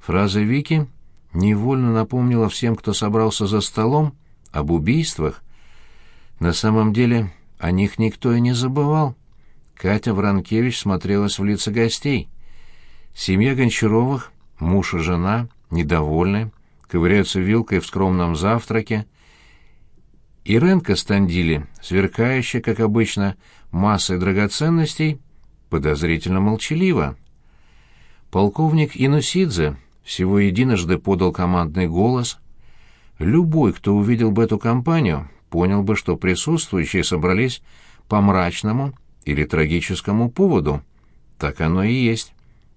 Фраза Вики невольно напомнила всем, кто собрался за столом, об убийствах. На самом деле о них никто и не забывал. Катя Вранкевич смотрелась в лица гостей. Семья Гончаровых, муж и жена, недовольны, ковыряются вилкой в скромном завтраке. Иренка Стандили, сверкающая, как обычно, массой драгоценностей, подозрительно молчалива. Полковник Инусидзе всего единожды подал командный голос. Любой, кто увидел бы эту компанию, понял бы, что присутствующие собрались по мрачному или трагическому поводу. Так оно и есть.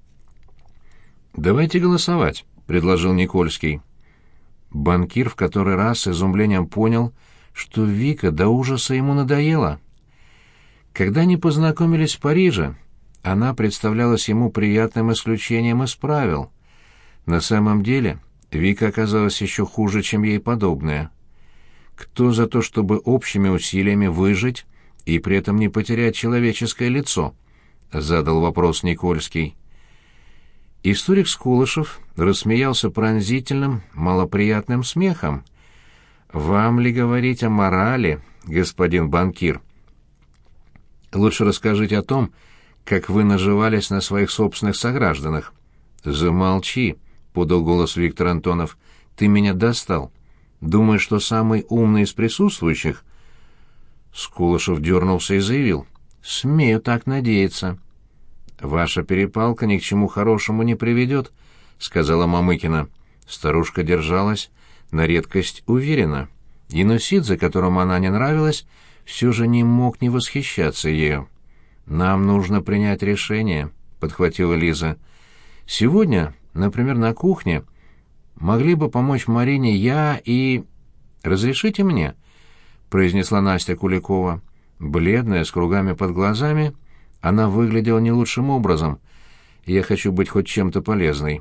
«Давайте голосовать», — предложил Никольский. Банкир в который раз с изумлением понял, что Вика до ужаса ему надоела. Когда они познакомились в Париже, она представлялась ему приятным исключением из правил. На самом деле Вика оказалась еще хуже, чем ей подобная. Кто за то, чтобы общими усилиями выжить и при этом не потерять человеческое лицо? Задал вопрос Никольский. Историк Скулышев рассмеялся пронзительным, малоприятным смехом. «Вам ли говорить о морали, господин банкир? Лучше расскажите о том, как вы наживались на своих собственных согражданах». «Замолчи», — подал голос Виктор Антонов. «Ты меня достал. Думаешь, что самый умный из присутствующих?» Скулышев дернулся и заявил. «Смею так надеяться». «Ваша перепалка ни к чему хорошему не приведет», — сказала Мамыкина. Старушка держалась на редкость уверенно. Инусидзе, которому она не нравилась, все же не мог не восхищаться ею. «Нам нужно принять решение», — подхватила Лиза. «Сегодня, например, на кухне могли бы помочь Марине я и...» «Разрешите мне?» — произнесла Настя Куликова. Бледная, с кругами под глазами, она выглядела не лучшим образом. «Я хочу быть хоть чем-то полезной».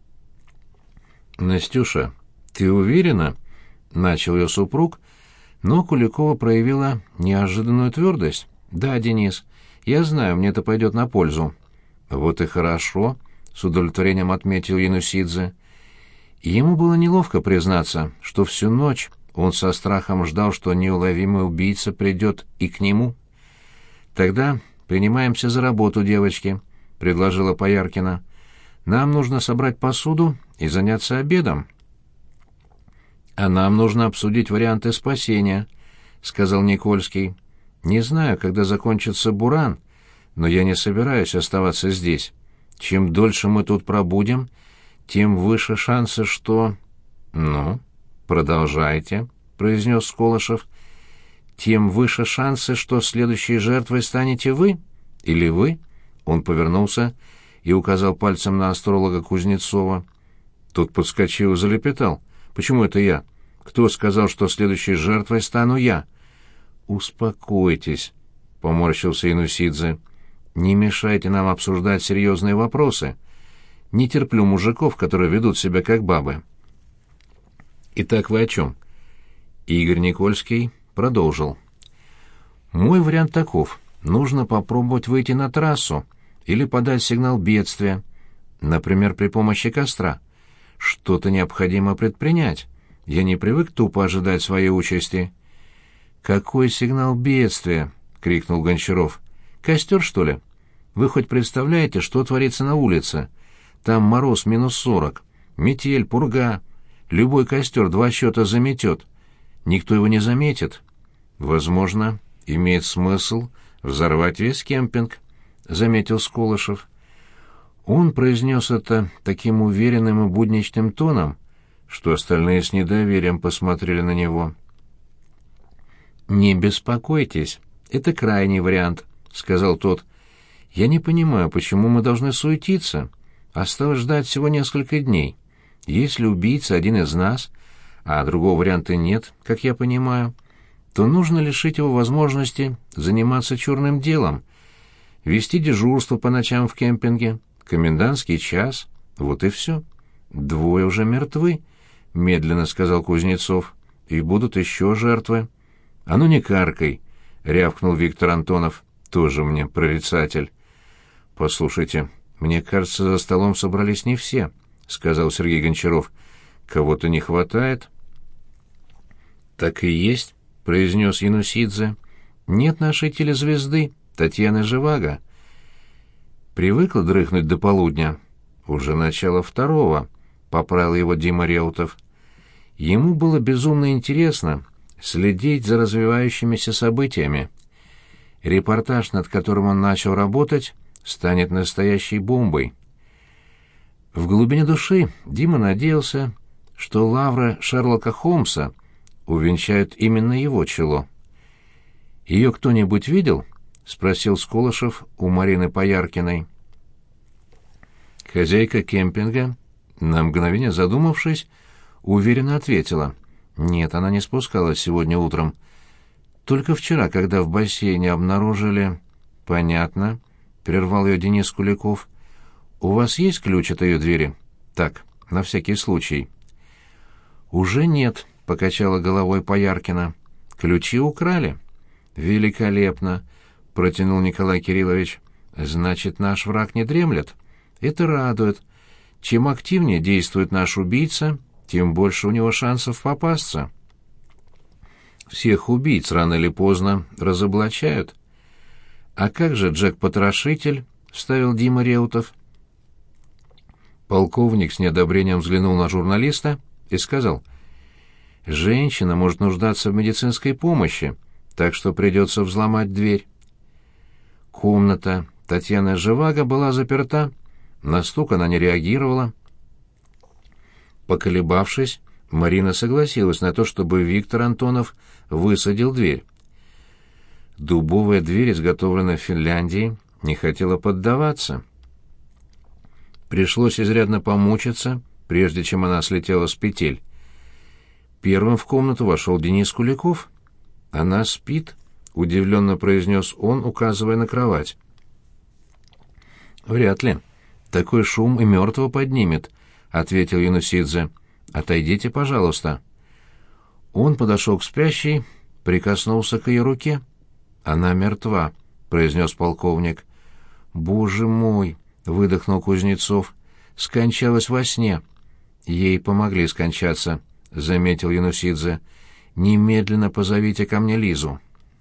«Настюша, ты уверена?» — начал ее супруг, но Куликова проявила неожиданную твердость. «Да, Денис, я знаю, мне это пойдет на пользу». «Вот и хорошо», — с удовлетворением отметил Янусидзе. Ему было неловко признаться, что всю ночь он со страхом ждал, что неуловимый убийца придет и к нему. «Тогда принимаемся за работу, девочки», — предложила Пояркина. «Нам нужно собрать посуду и заняться обедом». «А нам нужно обсудить варианты спасения», — сказал Никольский. «Не знаю, когда закончится буран, но я не собираюсь оставаться здесь. Чем дольше мы тут пробудем, тем выше шансы, что...» «Ну, продолжайте», — произнес Скулышев. «Тем выше шансы, что следующей жертвой станете вы? Или вы?» Он повернулся и указал пальцем на астролога Кузнецова. Тот подскочил и залепетал. «Почему это я? Кто сказал, что следующей жертвой стану я?» «Успокойтесь», — поморщился Инусидзе. «Не мешайте нам обсуждать серьезные вопросы. Не терплю мужиков, которые ведут себя как бабы». «Итак, вы о чем?» Игорь Никольский продолжил. «Мой вариант таков. Нужно попробовать выйти на трассу или подать сигнал бедствия, например, при помощи костра. Что-то необходимо предпринять. Я не привык тупо ожидать своей участи». «Какой сигнал бедствия?» — крикнул Гончаров. «Костер, что ли? Вы хоть представляете, что творится на улице? Там мороз -40, метель, пурга. Любой костер 2 счета заметет. Никто его не заметит. Возможно, имеет смысл взорвать весь кемпинг», — заметил Скулышев. Он произнес это таким уверенным и будничным тоном, что остальные с недоверием посмотрели на него. «Не беспокойтесь, это крайний вариант», — сказал тот. «Я не понимаю, почему мы должны суетиться. Осталось ждать всего несколько дней. Если убийца один из нас, а другого варианта нет, как я понимаю, то нужно лишить его возможности заниматься черным делом, вести дежурство по ночам в кемпинге, комендантский час, вот и все. 2 уже мертвы», — медленно сказал Кузнецов, — «и будут еще жертвы». «А ну не каркай», — рявкнул Виктор Антонов, — «тоже мне прорицатель». «Послушайте, мне кажется, за столом собрались не все», — сказал Сергей Гончаров. «Кого-то не хватает». «Так и есть», — произнес Янусидзе. «Нет нашей телезвезды, Татьяны Живаго. Привыкла дрыхнуть до полудня. Уже начало второго», — поправил его Дима Реутов. Ему было безумно интересно следить за развивающимися событиями. Репортаж, над которым он начал работать, станет настоящей бомбой. В глубине души Дима надеялся, что лавры Шерлока Холмса увенчают именно его чело. «Ее кто-нибудь видел?» — спросил Сколышев у Марины Пояркиной. Хозяйка кемпинга, на мгновение задумавшись, уверенно ответила: «Нет, она не спускалась сегодня утром. Только вчера, когда в бассейне обнаружили...» «Понятно», — прервал ее Денис Куликов. «У вас есть ключ от ее двери?» «Так, на всякий случай». «Уже нет», — покачала головой Пояркина. «Ключи украли». «Великолепно», — протянул Николай Кириллович. «Значит, наш враг не дремлет. Это радует. Чем активнее действует наш убийца, тем больше у него шансов попасться. Всех убийц рано или поздно разоблачают». «А как же Джек-потрошитель?» — вставил Дима Реутов. Полковник с неодобрением взглянул на журналиста и сказал: «Женщина может нуждаться в медицинской помощи, так что придется взломать дверь». Комната Татьяны Живаго была заперта, на стук она не реагировала. Поколебавшись, Марина согласилась на то, чтобы Виктор Антонов высадил дверь. Дубовая дверь, изготовленная в Финляндии, не хотела поддаваться. Пришлось изрядно помучиться, прежде чем она слетела с петель. Первым в комнату вошел Денис Куликов. «Она спит», — удивленно произнес он, указывая на кровать. «Вряд ли. Такой шум и мертвого поднимет», — ответил Янусидзе. «Отойдите, пожалуйста». Он подошел к спящей, прикоснулся к ее руке. «Она мертва», — произнес полковник. «Боже мой!» — выдохнул Кузнецов. «Скончалась во сне». «Ей помогли скончаться», — заметил Янусидзе. «Немедленно позовите ко мне Лизу».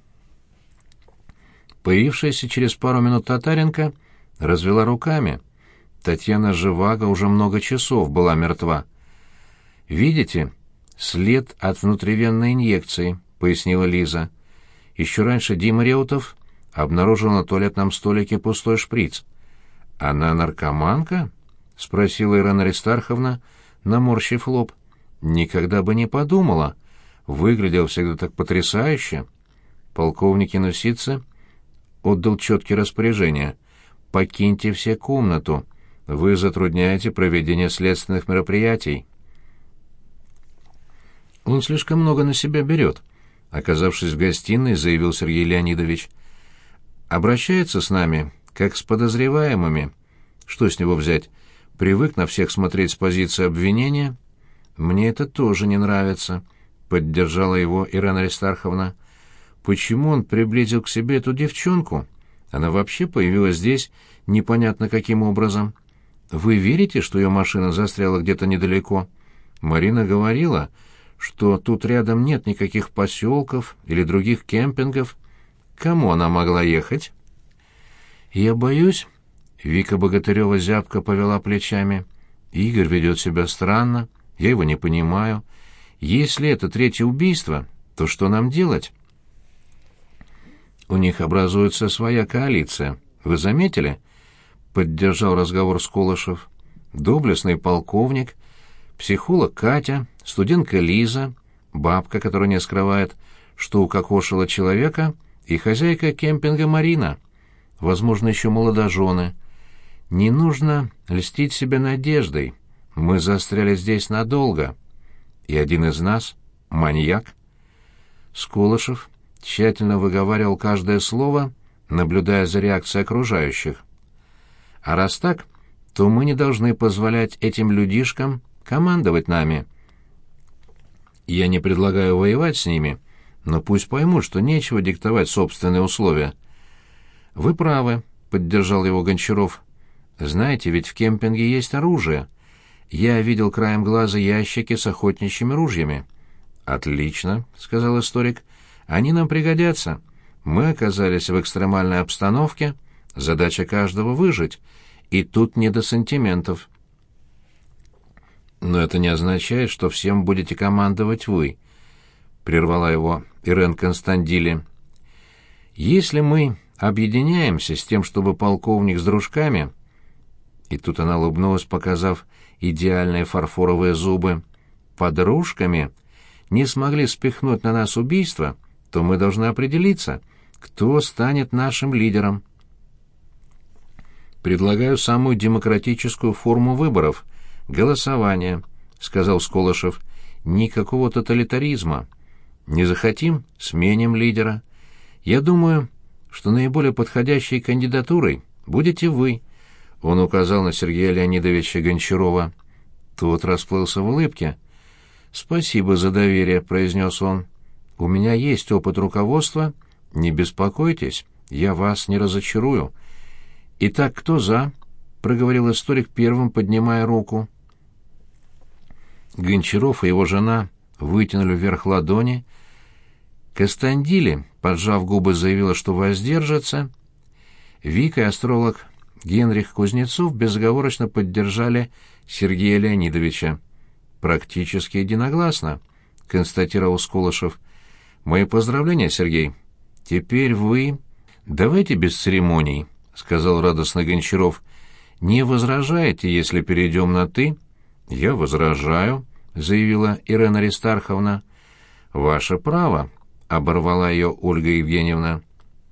Появившаяся через пару минут Татаренко развела руками. Татьяна Живаго уже много часов была мертва. «Видите? След от внутривенной инъекции», — пояснила Лиза. «Еще раньше Дима Реутов обнаружил на туалетном столике пустой шприц». «Она наркоманка?» — спросила Ирина Аристарховна, наморщив лоб. «Никогда бы не подумала. Выглядел всегда так потрясающе». Полковник Янусидзе отдал четкие распоряжения. «Покиньте все комнату. Вы затрудняете проведение следственных мероприятий». «Он слишком много на себя берет», — оказавшись в гостиной, заявил Сергей Леонидович. «Обращается с нами, как с подозреваемыми. Что с него взять? Привык на всех смотреть с позиции обвинения?» «Мне это тоже не нравится», — поддержала его Ирина Аристарховна. «Почему он приблизил к себе эту девчонку? Она вообще появилась здесь непонятно каким образом. Вы верите, что ее машина застряла где-то недалеко? Марина говорила, что тут рядом нет никаких поселков или других кемпингов. Кому она могла ехать?» «Я боюсь...» — Вика Богатырева зябко повела плечами. «Игорь ведет себя странно, я его не понимаю. Если это третье убийство, то что нам делать?» «У них образуется своя коалиция. Вы заметили?» — поддержал разговор Сколышев. «Доблестный полковник, психолог Катя, студентка Лиза, бабка, которая не скрывает, что укокошила человека, и хозяйка кемпинга Марина. Возможно, еще молодожены. Не нужно льстить себе надеждой. Мы застряли здесь надолго. И один из нас — маньяк». Сколышев тщательно выговаривал каждое слово, наблюдая за реакцией окружающих. «А раз так, то мы не должны позволять этим людишкам командовать нами. Я не предлагаю воевать с ними, но пусть поймут, что нечего диктовать собственные условия». «Вы правы», — поддержал его Гончаров. «Знаете, ведь в кемпинге есть оружие. Я видел краем глаза ящики с охотничьими ружьями». «Отлично», — сказал историк. «Они нам пригодятся. Мы оказались в экстремальной обстановке. Задача каждого — выжить. И тут не до сантиментов». «Но это не означает, что всем будете командовать вы», — прервала его Ирен Констандили. «Если мы объединяемся с тем, чтобы полковник с дружками...» И тут она улыбнулась, показав идеальные фарфоровые зубы. «Подружками не смогли спихнуть на нас убийство, то мы должны определиться, кто станет нашим лидером». «Предлагаю самую демократическую форму выборов — голосование», — сказал Сколышев. «Никакого тоталитаризма. Не захотим — сменим лидера. Я думаю, что наиболее подходящей кандидатурой будете вы». Он указал на Сергея Леонидовича Гончарова. Тот расплылся в улыбке. «Спасибо за доверие», — произнес он. «У меня есть опыт руководства. Не беспокойтесь, я вас не разочарую». «Итак, кто за?» — проговорил историк первым, поднимая руку. Гончаров и его жена вытянули вверх ладони. Костандили, поджав губы, заявила, что воздержится. Вика и астролог Генрих Кузнецов безоговорочно поддержали Сергея Леонидовича. «Практически единогласно», — констатировал Сколышев. «Мои поздравления, Сергей. Теперь вы...» «Давайте без церемоний», — сказал радостно Гончаров. «Не возражаете, если перейдем на «ты»?» «Я возражаю», — заявила Ирена Аристарховна. «Ваше право», — оборвала ее Ольга Евгеньевна.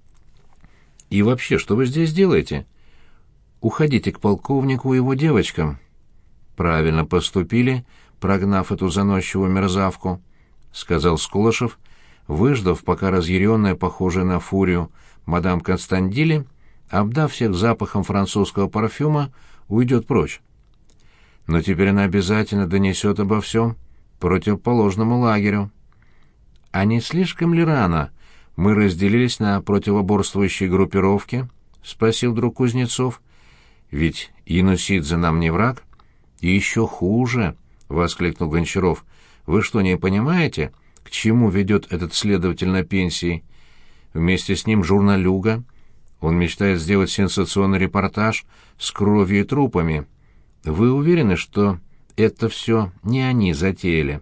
«И вообще, что вы здесь делаете?» «Уходите к полковнику и его девочкам». «Правильно поступили, прогнав эту заносчивую мерзавку», — сказал Сколышев, выждав, пока разъяренная, похожая на фурию, мадам Констандили, обдав всех запахом французского парфюма, уйдет прочь. «Но теперь она обязательно донесет обо всем противоположному лагерю». «А не слишком ли рано мы разделились на противоборствующие группировки?» — спросил друг Кузнецов. «Ведь Янусидзе нам не враг». «И еще хуже», — воскликнул Гончаров. «Вы что, не понимаете, к чему ведет этот следователь на пенсии? Вместе с ним журналюга. Он мечтает сделать сенсационный репортаж с кровью и трупами. Вы уверены, что это все не они затеяли?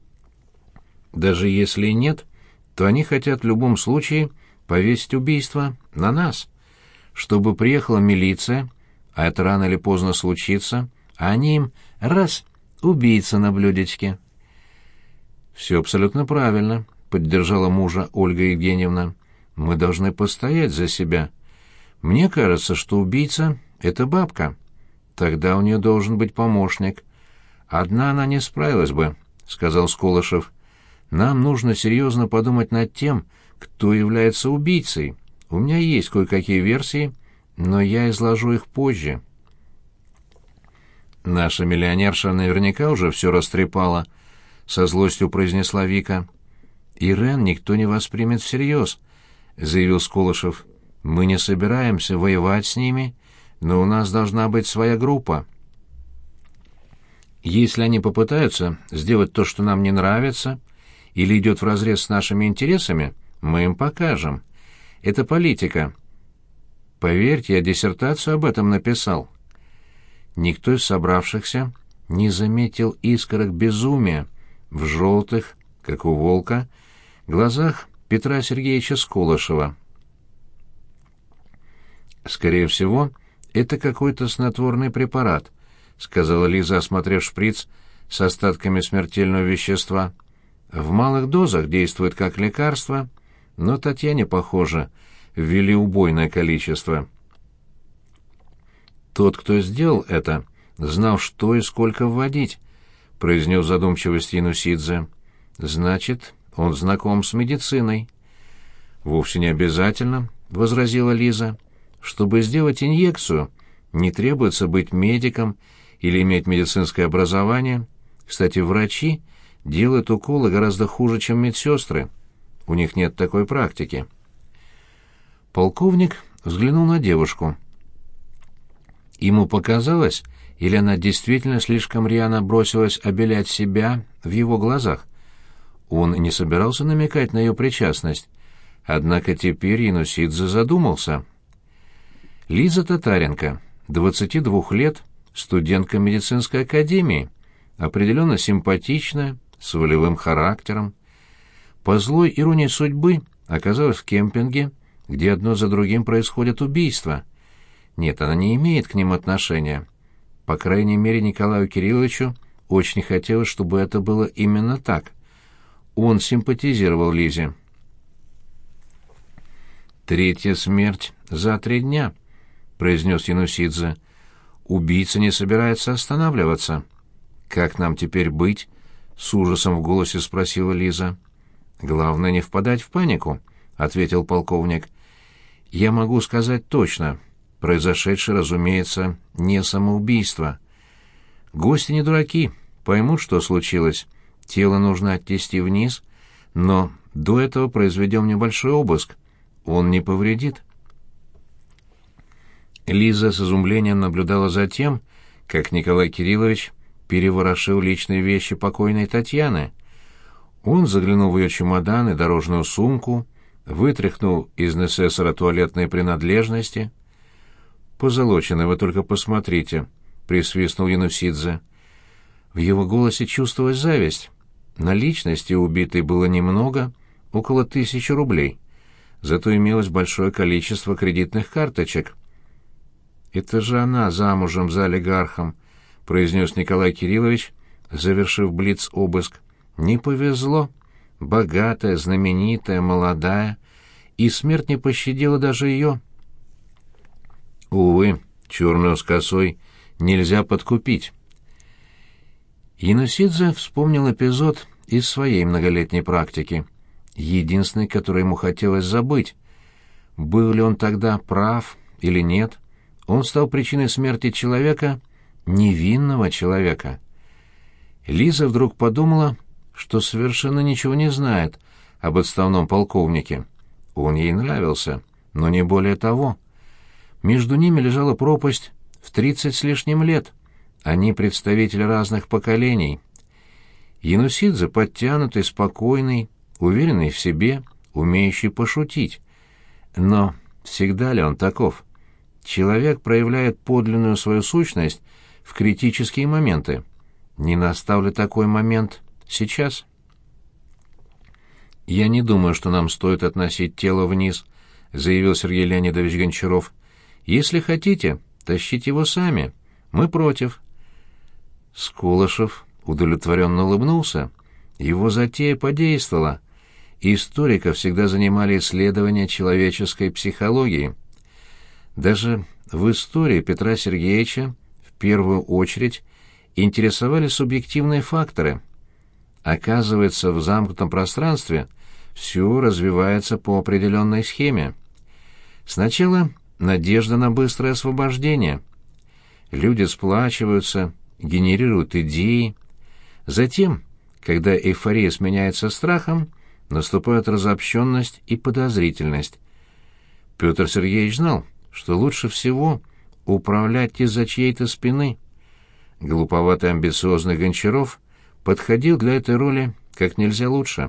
Даже если и нет, то они хотят в любом случае повесить убийство на нас, чтобы приехала милиция, а это рано или поздно случится, а они им раз — убийца на блюдечке». «Все абсолютно правильно», — поддержала мужа Ольга Евгеньевна. «Мы должны постоять за себя. Мне кажется, что убийца — это бабка. Тогда у нее должен быть помощник. Одна она не справилась бы», — сказал Сколышев. «Нам нужно серьезно подумать над тем, кто является убийцей. У меня есть кое-какие версии, но я изложу их позже». «Наша миллионерша наверняка уже все растрепала», — со злостью произнесла Вика. «Ирен никто не воспримет всерьез», — заявил Сколышев. «Мы не собираемся воевать с ними, но у нас должна быть своя группа. Если они попытаются сделать то, что нам не нравится, или идет вразрез с нашими интересами, мы им покажем. Это политика. Поверьте, я диссертацию об этом написал». Никто из собравшихся не заметил искорок безумия в желтых, как у волка, глазах Петра Сергеевича Сколышева. «Скорее всего, это какой-то снотворный препарат», — сказала Лиза, осмотрев шприц с остатками смертельного вещества. «В малых дозах действует как лекарство, но Татьяне, похоже, ввели убойное количество». «Тот, кто сделал это, знал, что и сколько вводить», — произнес задумчивость Янусидзе. «Значит, он знаком с медициной». «Вовсе не обязательно», — возразила Лиза. «Чтобы сделать инъекцию, не требуется быть медиком или иметь медицинское образование. Кстати, врачи делают уколы гораздо хуже, чем медсестры. У них нет такой практики». Полковник взглянул на девушку. Ему показалось, Или она действительно слишком рьяно бросилась обелять себя в его глазах? Он не собирался намекать на ее причастность, однако теперь Янусидзе задумался. Лиза Татаренко, 22 лет, студентка медицинской академии, определенно симпатичная, с волевым характером. По злой иронии судьбы оказалась в кемпинге, где одно за другим происходят убийства. Нет, она не имеет к ним отношения. По крайней мере, Николаю Кирилловичу очень хотелось, чтобы это было именно так. Он симпатизировал Лизе. «Третья смерть за 3 дня», — произнес Янусидзе. «Убийца не собирается останавливаться». «Как нам теперь быть?» — с ужасом в голосе спросила Лиза. «Главное не впадать в панику», — ответил полковник. «Я могу сказать точно. Произошедшее, разумеется, не самоубийство. Гости не дураки, поймут, что случилось. Тело нужно отнести вниз, но до этого произведем небольшой обыск. Он не повредит». Лиза с изумлением наблюдала за тем, как Николай Кириллович переворошил личные вещи покойной Татьяны. Он заглянул в ее чемодан и дорожную сумку, вытряхнул из несессора туалетные принадлежности. «Позолоченный, вы только посмотрите», — присвистнул Янусидзе. В его голосе чувствовалась зависть. Наличности у убитой было немного, около 1000 рублей. Зато имелось большое количество кредитных карточек. «Это же она замужем за олигархом», — произнес Николай Кириллович, завершив блиц-обыск. «Не повезло. Богатая, знаменитая, молодая. И смерть не пощадила даже ее». «Увы, черную с косой нельзя подкупить». Янусидзе вспомнил эпизод из своей многолетней практики, единственный, который ему хотелось забыть. Был ли он тогда прав или нет? Он стал причиной смерти человека, невинного человека. Лиза вдруг подумала, что совершенно ничего не знает об отставном полковнике. Он ей нравился, но не более того. Между ними лежала пропасть в 30 с лишним лет. Они представители разных поколений. Янусидзе подтянутый, спокойный, уверенный в себе, умеющий пошутить. Но всегда ли он таков? Человек проявляет подлинную свою сущность в критические моменты. Не настал ли такой момент сейчас? «Я не думаю, что нам стоит относить тело вниз», — заявил Сергей Леонидович Гончаров. «Если хотите, тащите его сами. Мы против». Скулышев удовлетворенно улыбнулся. Его затея подействовала. Историка всегда занимали исследования человеческой психологии. Даже в истории Петра Сергеевича в первую очередь интересовали субъективные факторы. Оказывается, в замкнутом пространстве все развивается по определенной схеме. Сначала надежда на быстрое освобождение. Люди сплачиваются, генерируют идеи. Затем, когда эйфория сменяется страхом, наступают разобщенность и подозрительность. Петр Сергеевич знал, что лучше всего управлять из-за чьей-то спины. Глуповатый амбициозный Гончаров подходил для этой роли как нельзя лучше.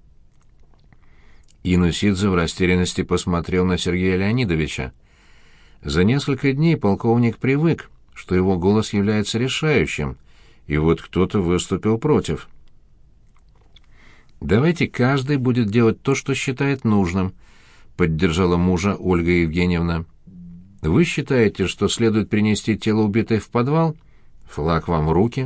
Янусидзе в растерянности посмотрел на Сергея Леонидовича. За несколько дней полковник привык, что его голос является решающим, и вот кто-то выступил против. «Давайте каждый будет делать то, что считает нужным», — поддержала мужа Ольга Евгеньевна. «Вы считаете, что следует принести тело убитой в подвал? Флаг вам в руки».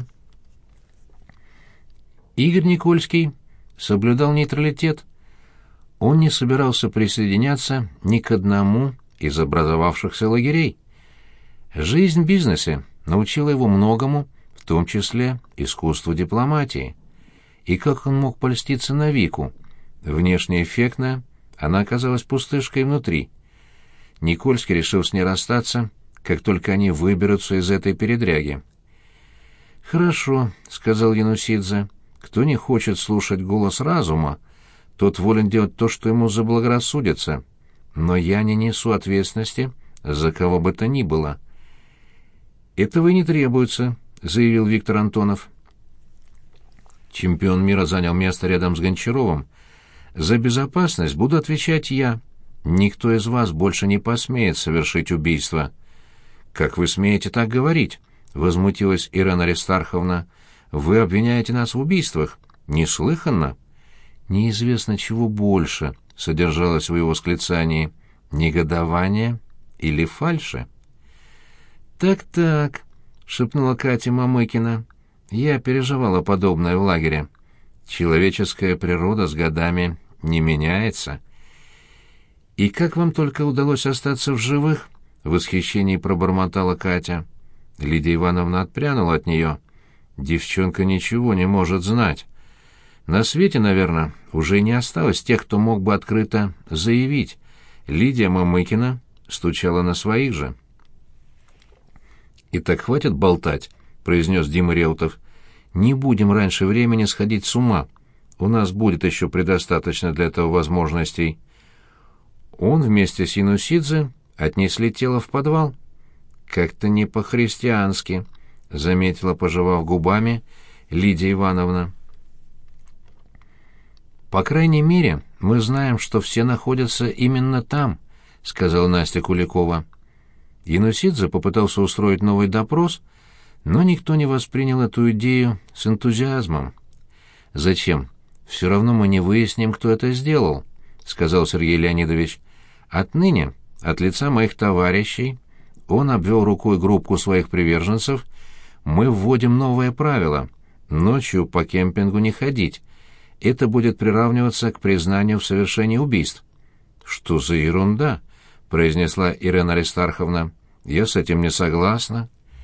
Игорь Никольский соблюдал нейтралитет. Он не собирался присоединяться ни к одному из образовавшихся лагерей. Жизнь в бизнесе научила его многому, в том числе искусству дипломатии. И как он мог польститься на Вику? Внешне эффектная, она оказалась пустышкой внутри. Никольский решил с ней расстаться, как только они выберутся из этой передряги. «Хорошо», — сказал Янусидзе. «Кто не хочет слушать голос разума, тот волен делать то, что ему заблагорассудится. Но я не несу ответственности за кого бы то ни было». «Этого и не требуется», — заявил Виктор Антонов. Чемпион мира занял место рядом с Гончаровым. «За безопасность буду отвечать я. Никто из вас больше не посмеет совершить убийство». «Как вы смеете так говорить?» — возмутилась Ирена Аристарховна. «Вы обвиняете нас в убийствах. Неслыханно». «Неизвестно, чего больше», — содержалось в его восклицании. «Негодование или фальши?» «Так-так», — шепнула Катя Мамыкина. «Я переживала подобное в лагере. Человеческая природа с годами не меняется». «И как вам только удалось остаться в живых?» — в восхищении пробормотала Катя. Лидия Ивановна отпрянула от нее. «Девчонка ничего не может знать. На свете, наверное, уже не осталось тех, кто мог бы открыто заявить. Лидия Мамыкина стучала на своих же». «И так хватит болтать», — произнес Дима Реутов. «Не будем раньше времени сходить с ума. У нас будет еще предостаточно для этого возможностей». Он вместе с Янусидзе отнесли тело в подвал. «Как-то не по-христиански», — заметила, пожевав губами, Лидия Ивановна. «По крайней мере, мы знаем, что все находятся именно там», — сказала Настя Куликова. Янусидзе попытался устроить новый допрос, но никто не воспринял эту идею с энтузиазмом. «Зачем? Все равно мы не выясним, кто это сделал», — сказал Сергей Леонидович. «Отныне, от лица моих товарищей», — он обвел рукой группку своих приверженцев, — «мы вводим новое правило — ночью по кемпингу не ходить. Это будет приравниваться к признанию в совершении убийств». «Что за ерунда?» — произнесла Ирена Аристарховна. «Я с этим не согласна».